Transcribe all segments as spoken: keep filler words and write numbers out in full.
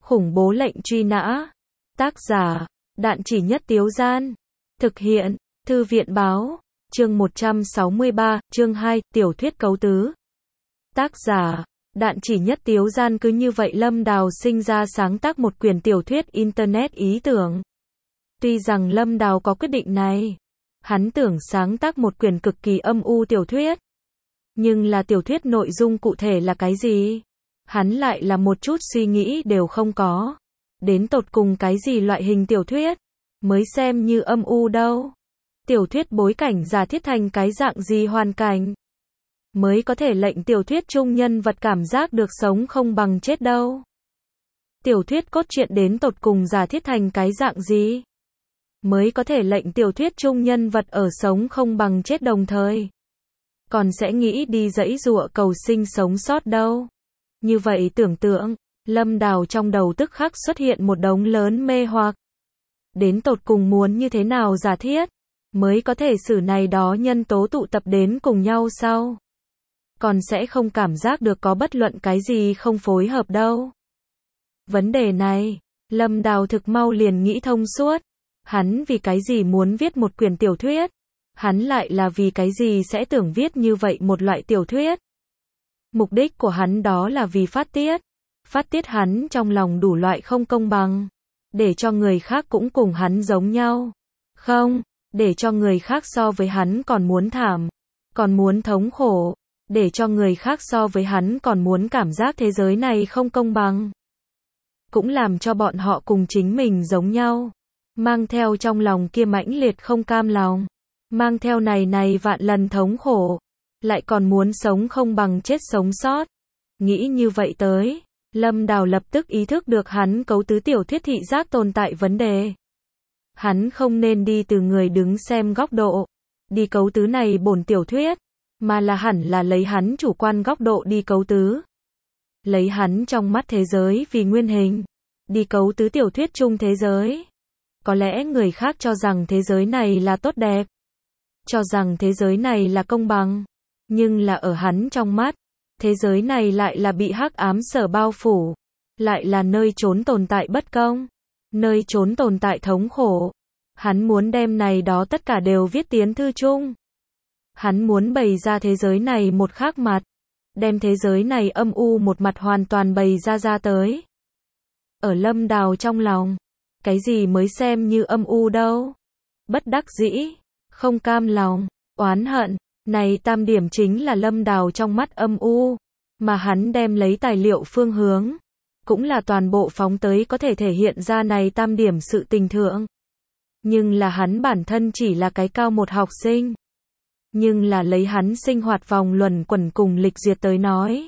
Khủng bố lệnh truy nã. Tác giả, Đạn Chỉ Nhất Tiếu Gian. Thực hiện, Thư viện Báo. Chương một trăm sáu mươi ba, chương hai, tiểu thuyết cấu tứ. Tác giả, Đạn Chỉ Nhất Tiếu Gian. Cứ như vậy Lâm Đào sinh ra sáng tác một quyển tiểu thuyết Internet ý tưởng. Tuy rằng Lâm Đào có quyết định này, hắn tưởng sáng tác một quyển cực kỳ âm u tiểu thuyết. Nhưng là tiểu thuyết nội dung cụ thể là cái gì? Hắn lại là một chút suy nghĩ đều không có. Đến tột cùng cái gì loại hình tiểu thuyết mới xem như âm u đâu? Tiểu thuyết bối cảnh giả thiết thành cái dạng gì hoàn cảnh mới có thể lệnh tiểu thuyết chung nhân vật cảm giác được sống không bằng chết đâu? Tiểu thuyết cốt truyện đến tột cùng giả thiết thành cái dạng gì mới có thể lệnh tiểu thuyết chung nhân vật ở sống không bằng chết đồng thời còn sẽ nghĩ đi giãy giụa cầu sinh sống sót đâu? Như vậy tưởng tượng, Lâm Đào trong đầu tức khắc xuất hiện một đống lớn mê hoặc. Đến tột cùng muốn như thế nào giả thiết mới có thể xử này đó nhân tố tụ tập đến cùng nhau sau còn sẽ không cảm giác được có bất luận cái gì không phối hợp đâu? Vấn đề này, Lâm Đào thực mau liền nghĩ thông suốt. Hắn vì cái gì muốn viết một quyển tiểu thuyết? Hắn lại là vì cái gì sẽ tưởng viết như vậy một loại tiểu thuyết? Mục đích của hắn đó là vì phát tiết. Phát tiết hắn trong lòng đủ loại không công bằng. Để cho người khác cũng cùng hắn giống nhau. Không, để cho người khác so với hắn còn muốn thảm. Còn muốn thống khổ. Để cho người khác so với hắn còn muốn cảm giác thế giới này không công bằng. Cũng làm cho bọn họ cùng chính mình giống nhau. Mang theo trong lòng kia mãnh liệt không cam lòng. Mang theo này này vạn lần thống khổ. Lại còn muốn sống không bằng chết sống sót. Nghĩ như vậy tới, Lâm Đào lập tức ý thức được hắn cấu tứ tiểu thuyết thị giác tồn tại vấn đề. Hắn không nên đi từ người đứng xem góc độ, đi cấu tứ này bổn tiểu thuyết, mà là hẳn là lấy hắn chủ quan góc độ đi cấu tứ. Lấy hắn trong mắt thế giới vì nguyên hình, đi cấu tứ tiểu thuyết chung thế giới. Có lẽ người khác cho rằng thế giới này là tốt đẹp, cho rằng thế giới này là công bằng. Nhưng là ở hắn trong mắt, thế giới này lại là bị hắc ám sở bao phủ, lại là nơi trốn tồn tại bất công, nơi trốn tồn tại thống khổ. Hắn muốn đem này đó tất cả đều viết tiến thư chung. Hắn muốn bày ra thế giới này một khác mặt, đem thế giới này âm u một mặt hoàn toàn bày ra ra tới. Ở Lâm Đào trong lòng, cái gì mới xem như âm u đâu? Bất đắc dĩ, không cam lòng, oán hận. Này tam điểm chính là Lâm Đào trong mắt âm u, mà hắn đem lấy tài liệu phương hướng, cũng là toàn bộ phóng tới có thể thể hiện ra này tam điểm sự tình thượng. Nhưng là hắn bản thân chỉ là cái cao một học sinh. Nhưng là lấy hắn sinh hoạt vòng luẩn quẩn cùng lịch duyệt tới nói.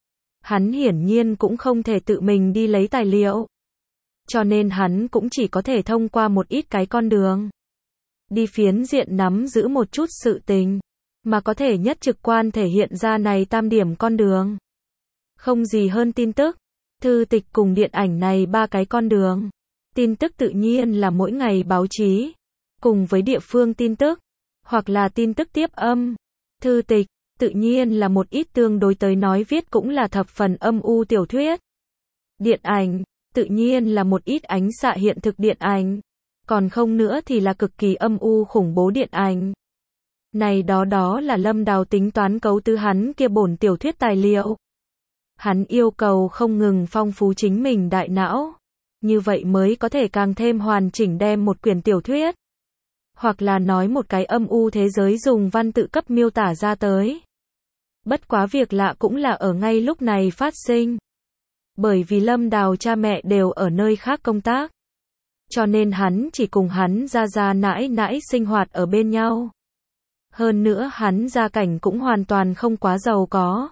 Hắn hiển nhiên cũng không thể tự mình đi lấy tài liệu. Cho nên hắn cũng chỉ có thể thông qua một ít cái con đường. Đi phiến diện nắm giữ một chút sự tình. Mà có thể nhất trực quan thể hiện ra này tam điểm con đường. Không gì hơn tin tức, thư tịch cùng điện ảnh này ba cái con đường. Tin tức tự nhiên là mỗi ngày báo chí, cùng với địa phương tin tức, hoặc là tin tức tiếp âm. Thư tịch, tự nhiên là một ít tương đối tới nói viết cũng là thập phần âm u tiểu thuyết. Điện ảnh, tự nhiên là một ít ánh xạ hiện thực điện ảnh. Còn không nữa thì là cực kỳ âm u khủng bố điện ảnh. Này đó đó là Lâm Đào tính toán cấu tứ hắn kia bổn tiểu thuyết tài liệu. Hắn yêu cầu không ngừng phong phú chính mình đại não. Như vậy mới có thể càng thêm hoàn chỉnh đem một quyển tiểu thuyết. Hoặc là nói một cái âm u thế giới dùng văn tự cấp miêu tả ra tới. Bất quá việc lạ cũng là ở ngay lúc này phát sinh. Bởi vì Lâm Đào cha mẹ đều ở nơi khác công tác. Cho nên hắn chỉ cùng hắn ra ra nãi nãi sinh hoạt ở bên nhau. Hơn nữa hắn gia cảnh cũng hoàn toàn không quá giàu có.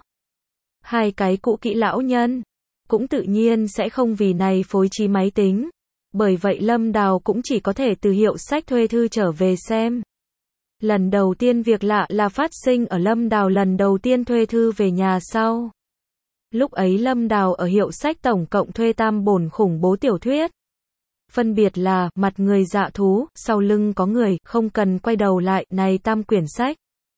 Hai cái cũ kỹ lão nhân, cũng tự nhiên sẽ không vì này phối trí máy tính. Bởi vậy Lâm Đào cũng chỉ có thể từ hiệu sách thuê thư trở về xem. Lần đầu tiên việc lạ là phát sinh ở Lâm Đào lần đầu tiên thuê thư về nhà sau. Lúc ấy Lâm Đào ở hiệu sách tổng cộng thuê tam bổn khủng bố tiểu thuyết. Phân biệt là Mặt người dạ thú, Sau lưng có người, Không cần quay đầu lại, này tam quyển sách.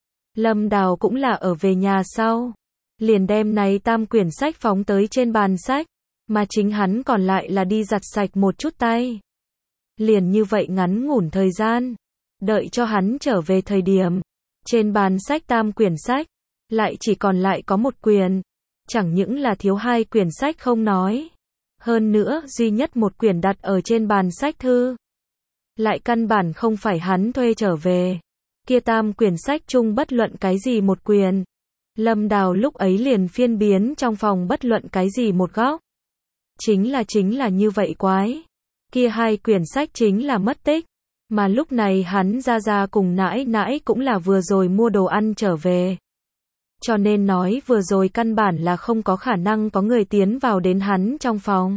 Lâm Đào cũng là ở về nhà sau. Liền đem này tam quyển sách phóng tới trên bàn sách. mà chính hắn còn lại là đi giặt sạch một chút tay. Liền như vậy ngắn ngủn thời gian, đợi cho hắn trở về thời điểm, trên bàn sách tam quyển sách, lại chỉ còn lại có một quyển, chẳng những là thiếu hai quyển sách không nói, hơn nữa duy nhất một quyển đặt ở trên bàn sách thư, lại căn bản không phải hắn thuê trở về. Kia tam quyển sách chung bất luận cái gì một quyển, Lâm Đào lúc ấy liền phiên biến trong phòng bất luận cái gì một góc. Chính là chính là như vậy quái. Kia hai quyển sách chính là mất tích, mà lúc này hắn ra ra cùng nãi nãi cũng là vừa rồi mua đồ ăn trở về. Cho nên nói vừa rồi căn bản là không có khả năng có người tiến vào đến hắn trong phòng.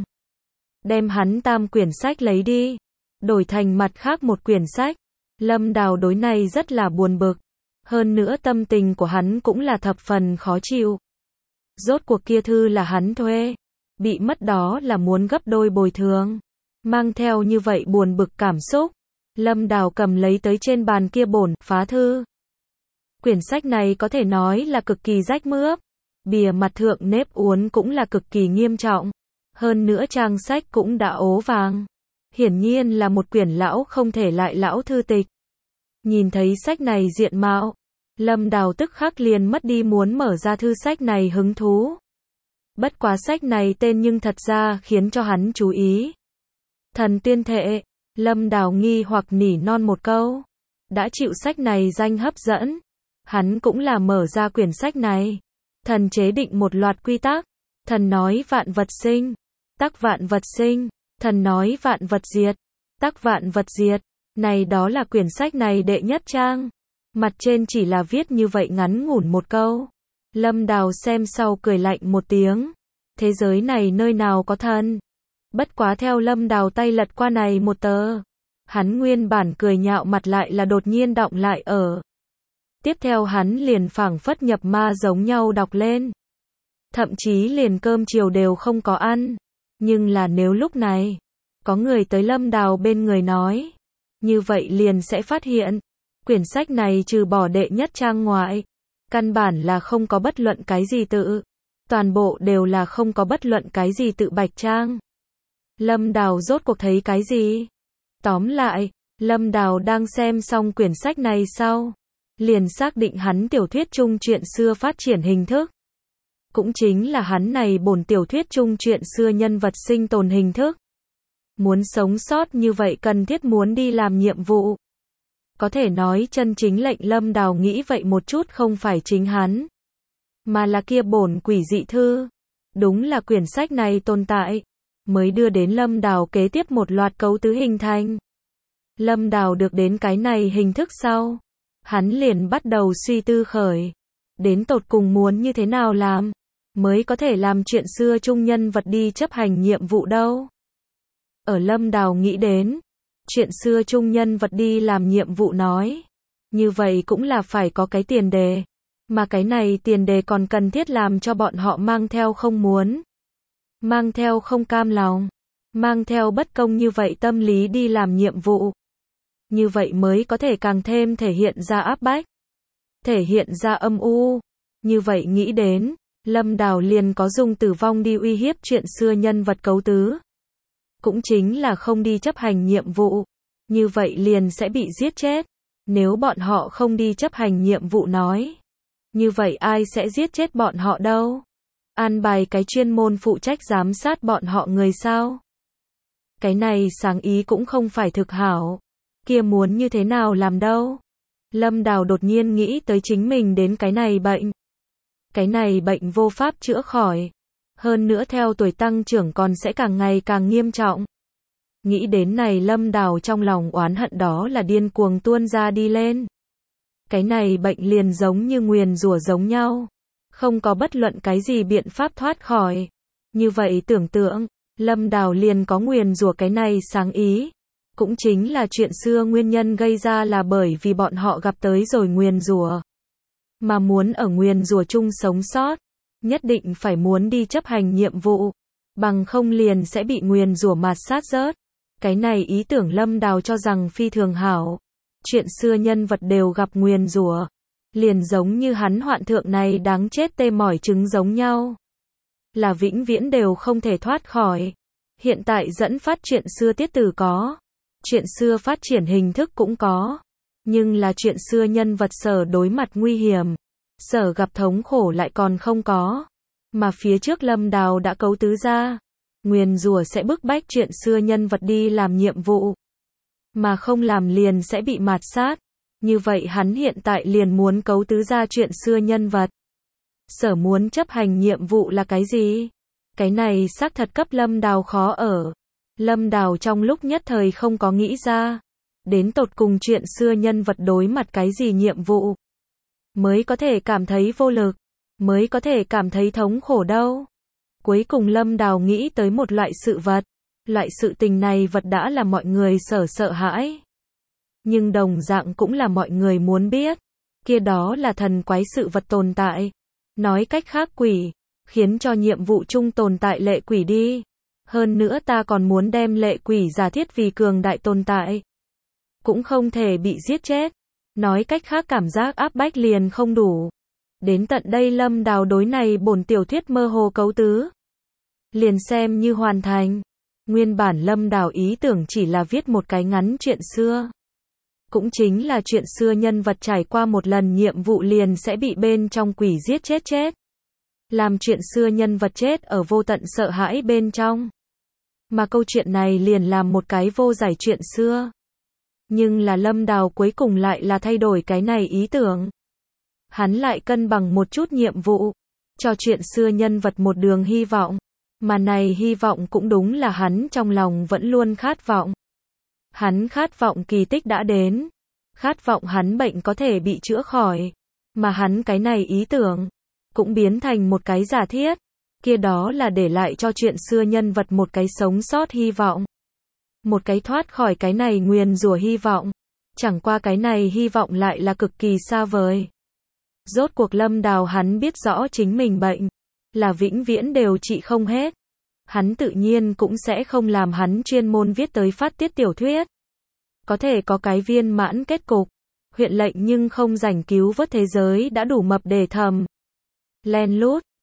Đem hắn tam quyển sách lấy đi, đổi thành mặt khác một quyển sách. Lâm Đào đối này rất là buồn bực. Hơn nữa tâm tình của hắn cũng là thập phần khó chịu. Rốt cuộc kia thư là hắn thuê, bị mất đó là muốn gấp đôi bồi thường. Mang theo như vậy buồn bực cảm xúc, Lâm Đào cầm lấy tới trên bàn kia bổn phá thư. Quyển sách này có thể nói là cực kỳ rách mướp, bìa mặt thượng nếp uốn cũng là cực kỳ nghiêm trọng, hơn nữa trang sách cũng đã ố vàng. Hiển nhiên là một quyển lão không thể lại lão thư tịch. Nhìn thấy sách này diện mạo, Lâm Đào tức khắc liền mất đi muốn mở ra thư sách này hứng thú. Bất quá sách này tên nhưng thật ra khiến cho hắn chú ý. Thần tiên thệ, Lâm Đào nghi hoặc nỉ non một câu. Đã chịu sách này danh hấp dẫn, hắn cũng là mở ra quyển sách này. Thần chế định một loạt quy tắc. Thần nói vạn vật sinh, tắc vạn vật sinh. Thần nói vạn vật diệt, tắc vạn vật diệt. Này đó là quyển sách này đệ nhất trang. Mặt trên chỉ là viết như vậy ngắn ngủn một câu. Lâm Đào xem sau cười lạnh một tiếng. Thế giới này nơi nào có thần? Bất quá theo Lâm Đào tay lật qua này một tờ, hắn nguyên bản cười nhạo mặt lại là đột nhiên đọng lại ở. Tiếp theo hắn liền phảng phất nhập ma giống nhau đọc lên. Thậm chí liền cơm chiều đều không có ăn. Nhưng là nếu lúc này, có người tới Lâm Đào bên người nói, như vậy liền sẽ phát hiện, quyển sách này trừ bỏ đệ nhất trang ngoại, căn bản là không có bất luận cái gì tự. Toàn bộ đều là không có bất luận cái gì tự bạch trang. Lâm Đào rốt cuộc thấy cái gì? Tóm lại, Lâm Đào đang xem xong quyển sách này sau, liền xác định hắn tiểu thuyết chung chuyện xưa phát triển hình thức. Cũng chính là hắn này bổn tiểu thuyết chung chuyện xưa nhân vật sinh tồn hình thức. Muốn sống sót như vậy cần thiết muốn đi làm nhiệm vụ. Có thể nói chân chính lệnh Lâm Đào nghĩ vậy một chút không phải chính hắn, mà là kia bổn quỷ dị thư. Đúng là quyển sách này tồn tại, mới đưa đến Lâm Đào kế tiếp một loạt cấu tứ hình thành. Lâm Đào được đến cái này hình thức sau, hắn liền bắt đầu suy tư khởi. Đến tột cùng muốn như thế nào làm, mới có thể làm chuyện xưa chung nhân vật đi chấp hành nhiệm vụ đâu. Ở Lâm Đào nghĩ đến, chuyện xưa chung nhân vật đi làm nhiệm vụ nói, như vậy cũng là phải có cái tiền đề, mà cái này tiền đề còn cần thiết làm cho bọn họ mang theo không muốn, mang theo không cam lòng, mang theo bất công như vậy tâm lý đi làm nhiệm vụ. Như vậy mới có thể càng thêm thể hiện ra áp bách, thể hiện ra âm u. Như vậy nghĩ đến, Lâm Đào liền có dùng tử vong đi uy hiếp chuyện xưa nhân vật cấu tứ. Cũng chính là không đi chấp hành nhiệm vụ, như vậy liền sẽ bị giết chết. Nếu bọn họ không đi chấp hành nhiệm vụ nói, như vậy ai sẽ giết chết bọn họ đâu? An bài cái chuyên môn phụ trách giám sát bọn họ người sao? Cái này sáng ý cũng không phải thực hảo. Kia muốn như thế nào làm đâu? Lâm Đào đột nhiên nghĩ tới chính mình đến cái này bệnh. Cái này bệnh vô pháp chữa khỏi. Hơn nữa theo tuổi tăng trưởng còn sẽ càng ngày càng nghiêm trọng. Nghĩ đến này Lâm Đào trong lòng oán hận đó là điên cuồng tuôn ra đi lên. Cái này bệnh liền giống như nguyền rủa giống nhau. Không có bất luận cái gì biện pháp thoát khỏi. Như vậy tưởng tượng, Lâm Đào liền có nguyền rủa cái này sáng ý. Cũng chính là chuyện xưa nguyên nhân gây ra là bởi vì bọn họ gặp tới rồi nguyền rủa. Mà muốn ở nguyền rủa chung sống sót, nhất định phải muốn đi chấp hành nhiệm vụ, bằng không liền sẽ bị nguyền rủa mạt sát rớt. Cái này ý tưởng Lâm Đào cho rằng phi thường hảo. Chuyện xưa nhân vật đều gặp nguyền rủa, liền giống như hắn hoạn thượng này đáng chết tê mỏi trứng giống nhau. là vĩnh viễn đều không thể thoát khỏi. Hiện tại dẫn phát chuyện xưa tiết tử có, chuyện xưa phát triển hình thức cũng có, nhưng là chuyện xưa nhân vật Sở đối mặt nguy hiểm, Sở gặp thống khổ lại còn không có. Mà phía trước Lâm Đào đã cấu tứ ra, nguyền rủa sẽ bức bách chuyện xưa nhân vật đi làm nhiệm vụ, mà không làm liền sẽ bị mạt sát. Như vậy hắn hiện tại liền muốn cấu tứ ra chuyện xưa nhân vật. Sở muốn chấp hành nhiệm vụ là cái gì? Cái này xác thật cấp Lâm Đào khó ở. Lâm Đào trong lúc nhất thời không có nghĩ ra, đến tột cùng chuyện xưa nhân vật đối mặt cái gì nhiệm vụ, mới có thể cảm thấy vô lực, mới có thể cảm thấy thống khổ đâu. Cuối cùng Lâm Đào nghĩ tới một loại sự vật, loại sự tình này vật đã là mọi người Sở sợ hãi, nhưng đồng dạng cũng là mọi người muốn biết, kia đó là thần quái sự vật tồn tại. Nói cách khác quỷ, khiến cho nhiệm vụ chung tồn tại lệ quỷ đi. Hơn nữa ta còn muốn đem lệ quỷ giả thiết vì cường đại tồn tại, cũng không thể bị giết chết. Nói cách khác cảm giác áp bách liền không đủ. Đến tận đây Lâm Đào đối này bổn tiểu thuyết mơ hồ cấu tứ, liền xem như hoàn thành. Nguyên bản Lâm Đào ý tưởng chỉ là viết một cái ngắn chuyện xưa. Cũng chính là chuyện xưa nhân vật trải qua một lần nhiệm vụ liền sẽ bị bên trong quỷ giết chết chết. Làm chuyện xưa nhân vật chết ở vô tận sợ hãi bên trong. Mà câu chuyện này liền làm một cái vô giải chuyện xưa. Nhưng là Lâm Đào cuối cùng lại là thay đổi cái này ý tưởng. Hắn lại cân bằng một chút nhiệm vụ, cho chuyện xưa nhân vật một đường hy vọng. Mà này hy vọng cũng đúng là hắn trong lòng vẫn luôn khát vọng. Hắn khát vọng kỳ tích đã đến, khát vọng hắn bệnh có thể bị chữa khỏi, mà hắn cái này ý tưởng cũng biến thành một cái giả thiết, kia đó là để lại cho chuyện xưa nhân vật một cái sống sót hy vọng, một cái thoát khỏi cái này nguyền rủa hy vọng. Chẳng qua cái này hy vọng lại là cực kỳ xa vời. Rốt cuộc Lâm Đào hắn biết rõ chính mình bệnh là vĩnh viễn đều trị không hết. Hắn tự nhiên cũng sẽ không làm hắn chuyên môn viết tới phát tiết tiểu thuyết. Có thể có cái viên mãn kết cục, huyện lệnh nhưng không rảnh cứu vớt thế giới đã đủ mập để thầm. Len lút,